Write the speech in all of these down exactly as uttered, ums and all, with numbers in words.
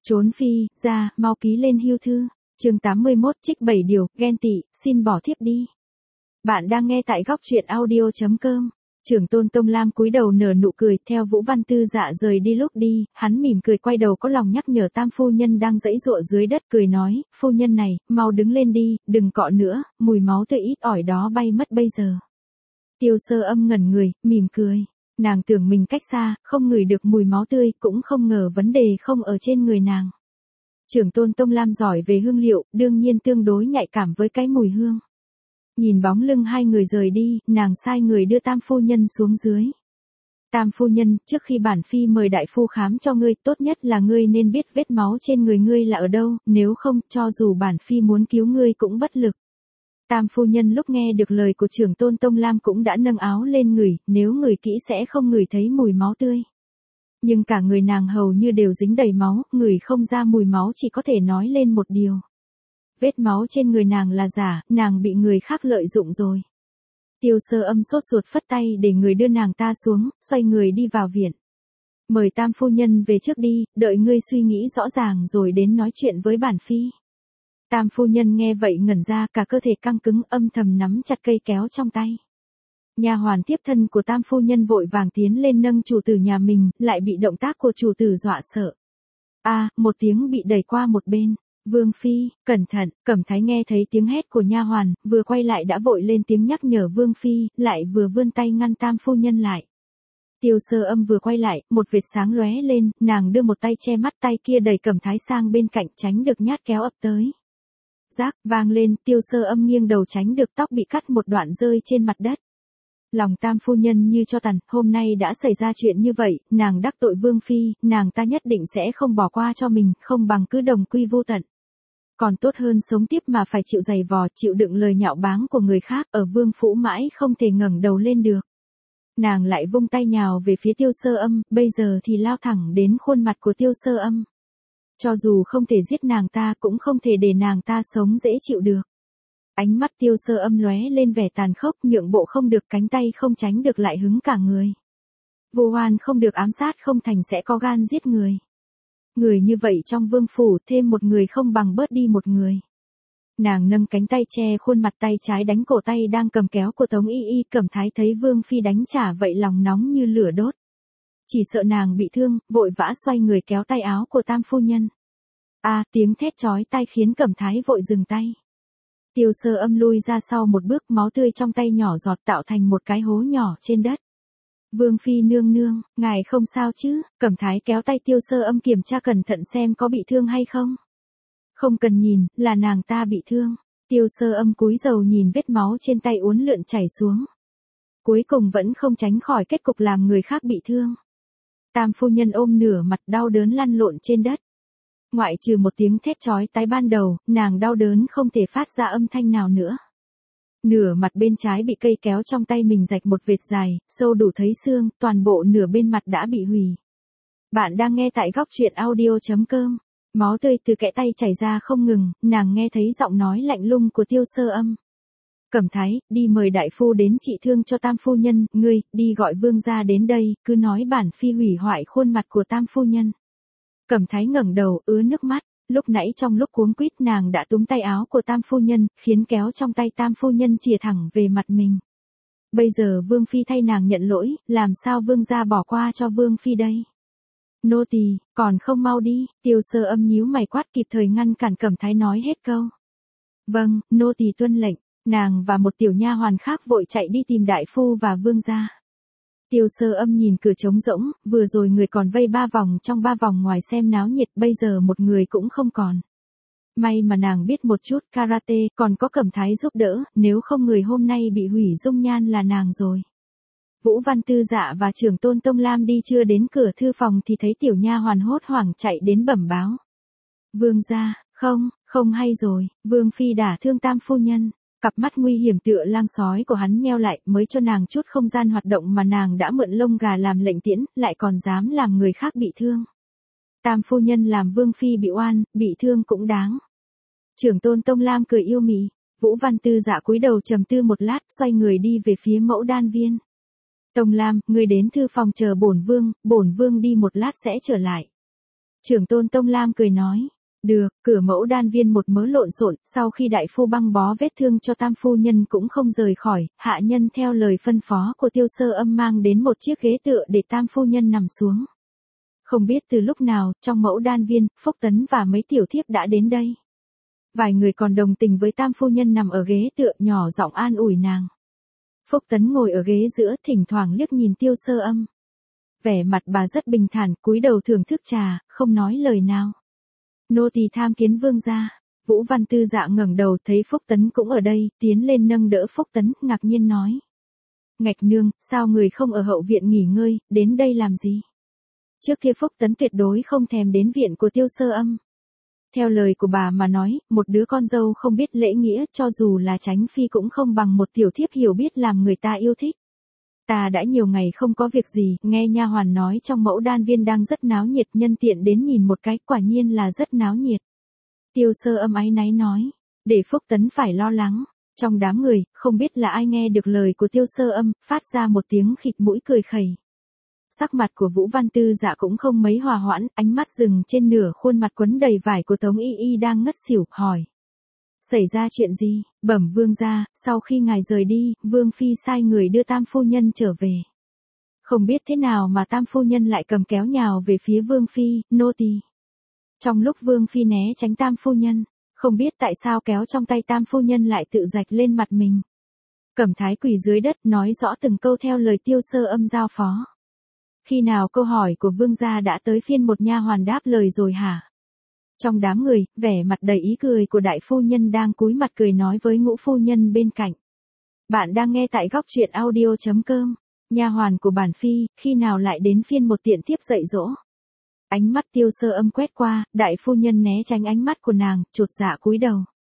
Trốn phi, ra, mau ký lên hưu thư. Chương tám mươi mốt trích bảy điều, ghen tị, xin bỏ thiếp đi. Bạn đang nghe tại góc truyện audio chấm com. Trưởng tôn Tông Lam cúi đầu nở nụ cười, theo Vũ Văn Tư Dạ rời đi. Lúc đi, hắn mỉm cười quay đầu có lòng nhắc nhở Tam phu nhân đang giãy giụa dưới đất, cười nói, phu nhân này, mau đứng lên đi, đừng cọ nữa, mùi máu tươi ít ỏi đó bay mất bây giờ. Tiêu Sơ Âm ngẩn người, mỉm cười. Nàng tưởng mình cách xa, không ngửi được mùi máu tươi, cũng không ngờ vấn đề không ở trên người nàng. Trưởng tôn Tông Lam giỏi về hương liệu, đương nhiên tương đối nhạy cảm với cái mùi hương. Nhìn bóng lưng hai người rời đi, nàng sai người đưa Tam phu nhân xuống dưới. Tam phu nhân, trước khi bản phi mời đại phu khám cho ngươi, tốt nhất là ngươi nên biết vết máu trên người ngươi là ở đâu, nếu không, cho dù bản phi muốn cứu ngươi cũng bất lực. Tam phu nhân lúc nghe được lời của trưởng tôn Tông Lam cũng đã nâng áo lên ngửi, nếu ngửi kỹ sẽ không ngửi thấy mùi máu tươi. Nhưng cả người nàng hầu như đều dính đầy máu, ngửi không ra mùi máu, chỉ có thể nói lên một điều. Vết máu trên người nàng là giả, nàng bị người khác lợi dụng rồi. Tiêu Sơ Âm sốt ruột phất tay để người đưa nàng ta xuống, xoay người đi vào viện. Mời Tam phu nhân về trước đi, đợi ngươi suy nghĩ rõ ràng rồi đến nói chuyện với bản phi. Tam phu nhân nghe vậy ngẩn ra, cả cơ thể căng cứng, âm thầm nắm chặt cây kéo trong tay. Nha hoàn tiếp thân của Tam phu nhân vội vàng tiến lên nâng chủ tử nhà mình, lại bị động tác của chủ tử dọa sợ. A, à, một tiếng bị đẩy qua một bên. Vương phi, cẩn thận. Cẩm Thái nghe thấy tiếng hét của nha hoàn, vừa quay lại đã vội lên tiếng nhắc nhở Vương phi, lại vừa vươn tay ngăn Tam phu nhân lại. Tiêu Sơ Âm vừa quay lại, một vệt sáng lóe lên, nàng đưa một tay che mắt, tay kia đẩy Cẩm Thái sang bên cạnh, tránh được nhát kéo ập tới. Rác vang lên, Tiêu Sơ Âm nghiêng đầu tránh được, tóc bị cắt một đoạn rơi trên mặt đất. Lòng Tam phu nhân như cho tàn, hôm nay đã xảy ra chuyện như vậy, nàng đắc tội Vương phi, nàng ta nhất định sẽ không bỏ qua cho mình, không bằng cứ đồng quy vô tận. Còn tốt hơn sống tiếp mà phải chịu giày vò, chịu đựng lời nhạo báng của người khác, ở Vương phủ mãi không thể ngẩng đầu lên được. Nàng lại vung tay nhào về phía Tiêu Sơ Âm, bây giờ thì lao thẳng đến khuôn mặt của Tiêu Sơ Âm. Cho dù không thể giết nàng ta, cũng không thể để nàng ta sống dễ chịu được. Ánh mắt Tiêu Sơ Âm lóe lên vẻ tàn khốc, nhượng bộ không được, cánh tay không tránh được lại hứng cả người. Vô oan không được ám sát, không thành sẽ có gan giết người. Người như vậy trong vương phủ, thêm một người không bằng bớt đi một người. Nàng nâng cánh tay che khuôn mặt, tay trái đánh cổ tay đang cầm kéo của Tống Y Y. Cẩm Thái thấy Vương phi đánh trả vậy lòng nóng như lửa đốt. Chỉ sợ nàng bị thương, vội vã xoay người kéo tay áo của Tam phu nhân. A, à, tiếng thét chói tai khiến Cẩm Thái vội dừng tay. Tiêu Sơ Âm lui ra sau một bước, máu tươi trong tay nhỏ giọt tạo thành một cái hố nhỏ trên đất. Vương phi nương nương, ngài không sao chứ? Cẩm Thái kéo tay Tiêu Sơ Âm kiểm tra cẩn thận xem có bị thương hay không. Không cần nhìn, là nàng ta bị thương. Tiêu Sơ Âm cúi đầu nhìn vết máu trên tay uốn lượn chảy xuống. Cuối cùng vẫn không tránh khỏi kết cục làm người khác bị thương. Tam phu nhân ôm nửa mặt đau đớn lăn lộn trên đất. Ngoại trừ một tiếng thét chói tai ban đầu, nàng đau đớn không thể phát ra âm thanh nào nữa. Nửa mặt bên trái bị cây kéo trong tay mình rạch một vệt dài, sâu đủ thấy xương, toàn bộ nửa bên mặt đã bị hủy. Bạn đang nghe tại góc truyện audio chấm com. Máu tươi từ kẽ tay chảy ra không ngừng, nàng nghe thấy giọng nói lạnh lùng của Tiêu Sơ Âm. Cẩm Thái, đi mời đại phu đến trị thương cho Tam phu nhân, ngươi, đi gọi Vương gia đến đây, cứ nói bản phi hủy hoại khuôn mặt của Tam phu nhân. Cẩm Thái ngẩng đầu, ứa nước mắt, lúc nãy trong lúc cuống quýt nàng đã túm tay áo của Tam phu nhân, khiến kéo trong tay Tam phu nhân chìa thẳng về mặt mình. Bây giờ Vương phi thay nàng nhận lỗi, làm sao Vương gia bỏ qua cho Vương phi đây? Nô tỳ, còn không mau đi. Tiêu Sơ Âm nhíu mày quát, kịp thời ngăn cản Cẩm Thái nói hết câu. Vâng, nô tỳ tuân lệnh. Nàng và một tiểu nha hoàn khác vội chạy đi tìm đại phu và Vương gia. Tiêu Sơ Âm nhìn cửa trống rỗng, vừa rồi người còn vây ba vòng trong ba vòng ngoài xem náo nhiệt, bây giờ một người cũng không còn. May mà nàng biết một chút karate, còn có Cẩm Thái giúp đỡ, nếu không người hôm nay bị hủy dung nhan là nàng rồi. Vũ Văn Tư Dạ và trưởng tôn Tông Lam đi chưa đến cửa thư phòng thì thấy tiểu nha hoàn hốt hoảng chạy đến bẩm báo. Vương gia, không, không hay rồi, Vương phi đả thương Tam phu nhân. Cặp mắt nguy hiểm tựa lang sói của hắn nheo lại, mới cho nàng chút không gian hoạt động mà nàng đã mượn lông gà làm lệnh tiễn, lại còn dám làm người khác bị thương. Tam phu nhân làm Vương phi bị oan, bị thương cũng đáng. Trưởng tôn Tông Lam cười yêu mị. Vũ Văn Tư Dạ cúi đầu trầm tư một lát, xoay người đi về phía Mẫu Đan viên. Tông Lam, ngươi đến thư phòng chờ bổn vương, bổn vương đi một lát sẽ trở lại. Trưởng tôn Tông Lam cười nói. Được, cửa mẫu đan viên một mớ lộn xộn, sau khi đại phu băng bó vết thương cho tam phu nhân cũng không rời khỏi, hạ nhân theo lời phân phó của Tiêu Sơ Âm mang đến một chiếc ghế tựa để tam phu nhân nằm xuống. Không biết từ lúc nào, trong mẫu đan viên, Phúc Tấn và mấy tiểu thiếp đã đến đây. Vài người còn đồng tình với tam phu nhân nằm ở ghế tựa, nhỏ giọng an ủi nàng. Phúc Tấn ngồi ở ghế giữa, thỉnh thoảng liếc nhìn Tiêu Sơ Âm. Vẻ mặt bà rất bình thản, cúi đầu thưởng thức trà, không nói lời nào. Nô tỳ tham kiến vương gia. Vũ Văn Tư Dạ ngẩng đầu thấy Phúc Tấn cũng ở đây, tiến lên nâng đỡ Phúc Tấn, ngạc nhiên nói. Ngạch nương, sao người không ở hậu viện nghỉ ngơi, đến đây làm gì? Trước kia Phúc Tấn tuyệt đối không thèm đến viện của Tiêu Sơ Âm. Theo lời của bà mà nói, một đứa con dâu không biết lễ nghĩa, cho dù là Tránh Phi cũng không bằng một tiểu thiếp hiểu biết làm người ta yêu thích. Ta đã nhiều ngày không có việc gì, nghe nha hoàn nói trong mẫu đan viên đang rất náo nhiệt, nhân tiện đến nhìn một cái, quả nhiên là rất náo nhiệt. Tiêu Sơ Âm áy náy nói, để Phúc Tấn phải lo lắng. Trong đám người, không biết là ai nghe được lời của Tiêu Sơ Âm, phát ra một tiếng khịt mũi cười khẩy. Sắc mặt của Vũ Văn Tư Dạ cũng không mấy hòa hoãn, ánh mắt dừng trên nửa khuôn mặt quấn đầy vải của Tống Y Y đang ngất xỉu, hỏi. Xảy ra chuyện gì? Bẩm vương gia, sau khi ngài rời đi, vương phi sai người đưa tam phu nhân trở về. Không biết thế nào mà tam phu nhân lại cầm kéo nhào về phía vương phi, nô tỳ. Trong lúc vương phi né tránh tam phu nhân, không biết tại sao kéo trong tay tam phu nhân lại tự rạch lên mặt mình. Cẩm Thái quỳ dưới đất nói rõ từng câu theo lời Tiêu Sơ Âm giao phó. Khi nào câu hỏi của vương gia đã tới phiên một nha hoàn đáp lời rồi hả? Trong đám người, vẻ mặt đầy ý cười của đại phu nhân đang cúi mặt cười nói với ngũ phu nhân bên cạnh. Bạn đang nghe tại góc truyện audio chấm com. Nha hoàn của bản phi, khi nào lại đến phiên một tiện thiếp dạy dỗ? Ánh mắt Tiêu Sơ Âm quét qua, đại phu nhân né tránh ánh mắt của nàng, chột dạ cúi đầu.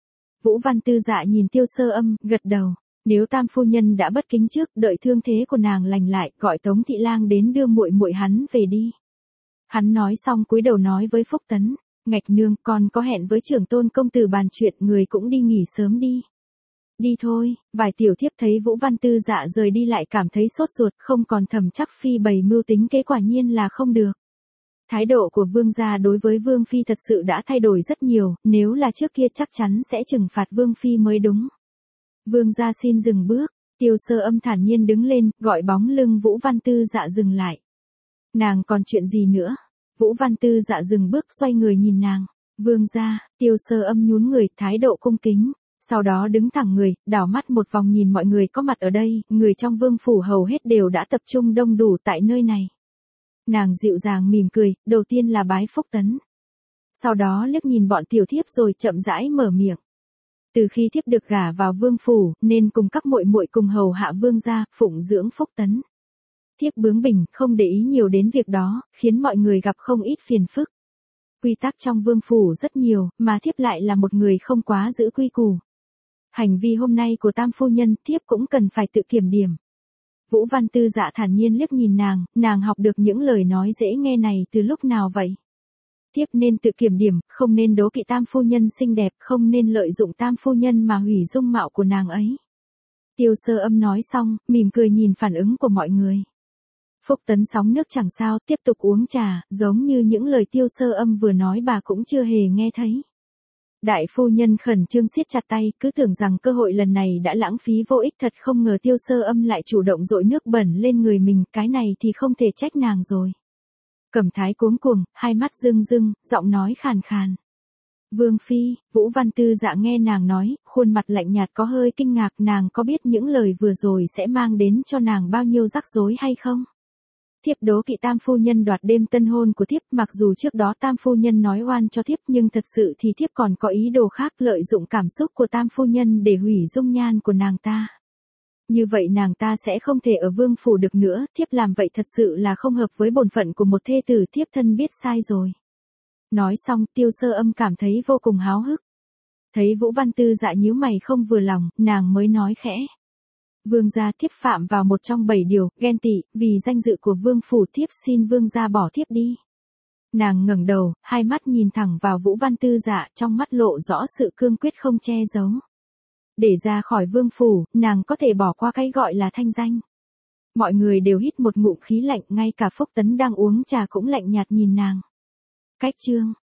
Vũ Văn Tư Dạ nhìn Tiêu Sơ Âm, gật đầu. Nếu tam phu nhân đã bất kính trước, đợi thương thế của nàng lành lại, gọi Tống thị lang đến đưa muội muội hắn về đi. Hắn nói xong cúi đầu nói với Phúc Tấn, ngạch nương, con có hẹn với trưởng tôn công tử bàn chuyện, người cũng đi nghỉ sớm đi. Đi thôi. Vài tiểu thiếp thấy Vũ Văn Tư Dạ rời đi lại cảm thấy sốt ruột, không còn thầm chắc phi bày mưu tính kế, quả nhiên là không được. Thái độ của vương gia đối với vương phi thật sự đã thay đổi rất nhiều, nếu là trước kia chắc chắn sẽ trừng phạt vương phi mới đúng. Vương gia xin dừng bước. Tiêu Sơ Âm thản nhiên đứng lên, gọi bóng lưng Vũ Văn Tư Dạ dừng lại. Nàng còn chuyện gì nữa? Vũ Văn Tư Dạ dừng bước, xoay người nhìn nàng. Vương gia. Tiêu Sơ Âm nhún người, thái độ cung kính. Sau đó đứng thẳng người, đảo mắt một vòng nhìn mọi người có mặt ở đây, người trong vương phủ hầu hết đều đã tập trung đông đủ tại nơi này. Nàng dịu dàng mỉm cười, đầu tiên là bái Phúc Tấn. Sau đó liếc nhìn bọn tiểu thiếp rồi chậm rãi mở miệng. Từ khi thiếp được gả vào vương phủ, nên cùng các muội muội cùng hầu hạ vương gia, phụng dưỡng Phúc Tấn. Thiếp bướng bỉnh, không để ý nhiều đến việc đó, khiến mọi người gặp không ít phiền phức. Quy tắc trong vương phủ rất nhiều, mà thiếp lại là một người không quá giữ quy củ. Hành vi hôm nay của tam phu nhân, thiếp cũng cần phải tự kiểm điểm. Vũ Văn Tư Dạ thản nhiên liếc nhìn nàng, nàng học được những lời nói dễ nghe này từ lúc nào vậy? Thiếp nên tự kiểm điểm, không nên đố kỵ tam phu nhân xinh đẹp, không nên lợi dụng tam phu nhân mà hủy dung mạo của nàng ấy. Tiêu Sơ Âm nói xong, mỉm cười nhìn phản ứng của mọi người. Phúc Tấn sóng nước chẳng sao, tiếp tục uống trà, giống như những lời Tiêu Sơ Âm vừa nói bà cũng chưa hề nghe thấy. Đại phu nhân khẩn trương siết chặt tay, cứ tưởng rằng cơ hội lần này đã lãng phí vô ích, thật không ngờ Tiêu Sơ Âm lại chủ động dội nước bẩn lên người mình, cái này thì không thể trách nàng rồi. Cẩm Thái cuống cuồng, hai mắt rưng rưng, giọng nói khàn khàn. Vương phi. Vũ Văn Tư Dạ nghe nàng nói, khuôn mặt lạnh nhạt có hơi kinh ngạc, nàng có biết những lời vừa rồi sẽ mang đến cho nàng bao nhiêu rắc rối hay không? Thiếp đố kỵ tam phu nhân đoạt đêm tân hôn của thiếp, mặc dù trước đó tam phu nhân nói oan cho thiếp, nhưng thật sự thì thiếp còn có ý đồ khác, lợi dụng cảm xúc của tam phu nhân để hủy dung nhan của nàng ta. Như vậy nàng ta sẽ không thể ở vương phủ được nữa, thiếp làm vậy thật sự là không hợp với bổn phận của một thê tử, thiếp thân biết sai rồi. Nói xong, Tiêu Sơ Âm cảm thấy vô cùng háo hức. Thấy Vũ Văn Tư Dạ nhíu mày không vừa lòng, nàng mới nói khẽ. Vương gia, thiếp phạm vào một trong bảy điều, ghen tị, vì danh dự của vương phủ, thiếp xin vương gia bỏ thiếp đi. Nàng ngẩng đầu, hai mắt nhìn thẳng vào Vũ Văn Tư Dạ, trong mắt lộ rõ sự cương quyết không che giấu. Để ra khỏi vương phủ, nàng có thể bỏ qua cái gọi là thanh danh. Mọi người đều hít một ngụm khí lạnh, ngay cả Phúc Tấn đang uống trà cũng lạnh nhạt nhìn nàng. Cách chương